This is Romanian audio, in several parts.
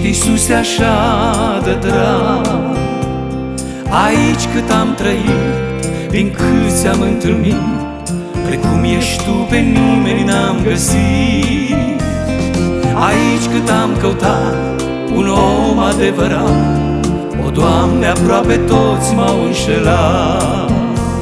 Iisuse, așa de drag. Aici cât am trăit, din câți am întâlnit, precum ești Tu pe nimeni n-am găsit. Aici cât am căutat un om adevărat, o, Doamne, aproape toți m-au înșelat.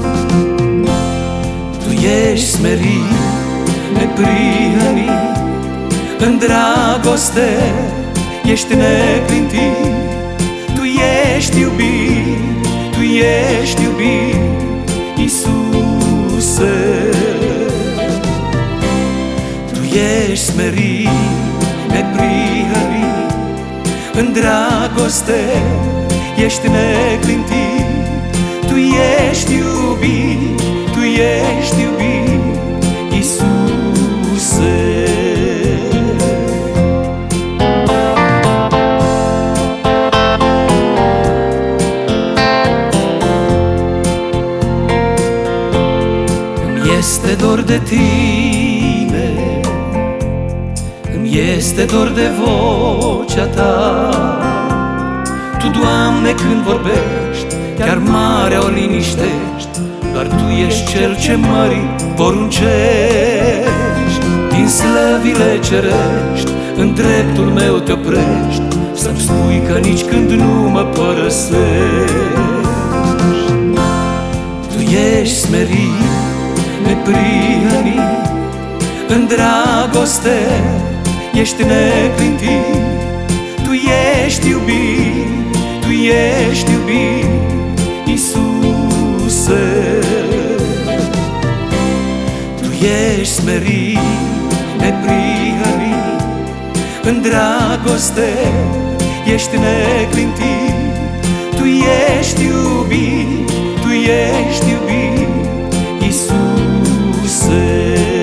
Tu ești smerit, neprihănit, în dragoste ești neclintit. Tu ești iubit, Tu ești iubit, Iisuse. Tu ești smerit, neprihănit, în dragoste ești neclintit. Tu ești iubit, Tu ești iubit, Iisuse. Îmi este dor de Tine, îmi este dor de vocea Ta. Tu, Doamne, când vorbești, chiar marea o liniștești. Doar Tu ești Cel ce mării poruncești. Din slăvile cerești, în dreptul meu Te oprești, să-mi spui că nici când nu mă părăsești. Tu ești smerit, neprihănit, în dragoste ești neclintit. Tu ești iubit, Tu ești iubit, Iisuse. Tu ești smerit, neprihănit, în dragoste ești neclintit. Tu ești iubit, Tu ești iubit, Iisuse.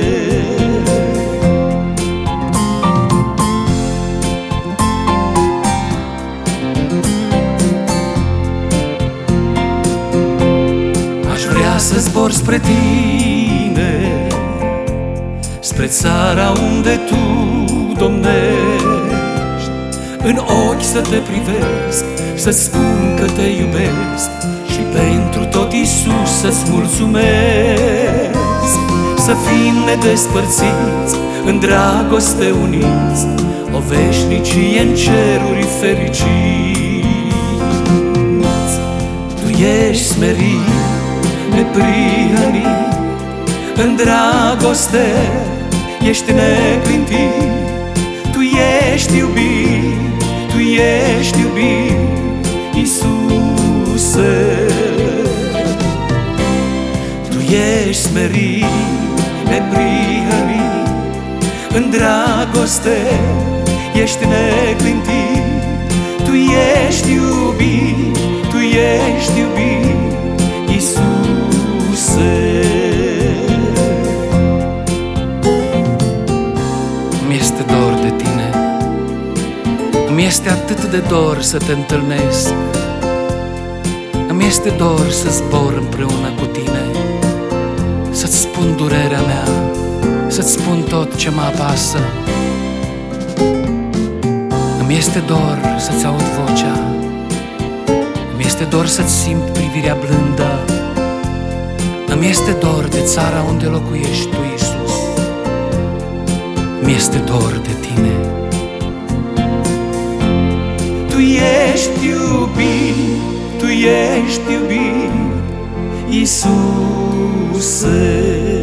Să zbor spre Tine, spre țara unde Tu domnești. În ochi să Te privesc, să-ți spun că Te iubesc și pentru tot, Iisus, să-ți mulțumesc. Să fim nedespărțiți, în dragoste uniți, o veșnicie în ceruri fericiți. Tu ești smerit, neprihănit, în dragoste ești neclintit. Tu ești iubit, Tu ești iubit, Iisuse. Tu ești smerit, neprihănit, în dragoste ești neclintit. Tu ești iubit, Tu ești iubit, Iisuse. Mi-este dor de Tine, mi-este atât de dor să Te întâlnesc. Îmi este dor să zbor împreună cu Tine, să-ți spun durerea mea, să-ți spun tot ce mă apasă. Îmi este dor să-ți aud vocea, îmi este dor să-ți simt privirea blândă. Îmi este dor de țara unde locuiești Tu, Iisus. Mi-este dor de Tine. Tu ești iubit, Tu ești iubit, Iisuse.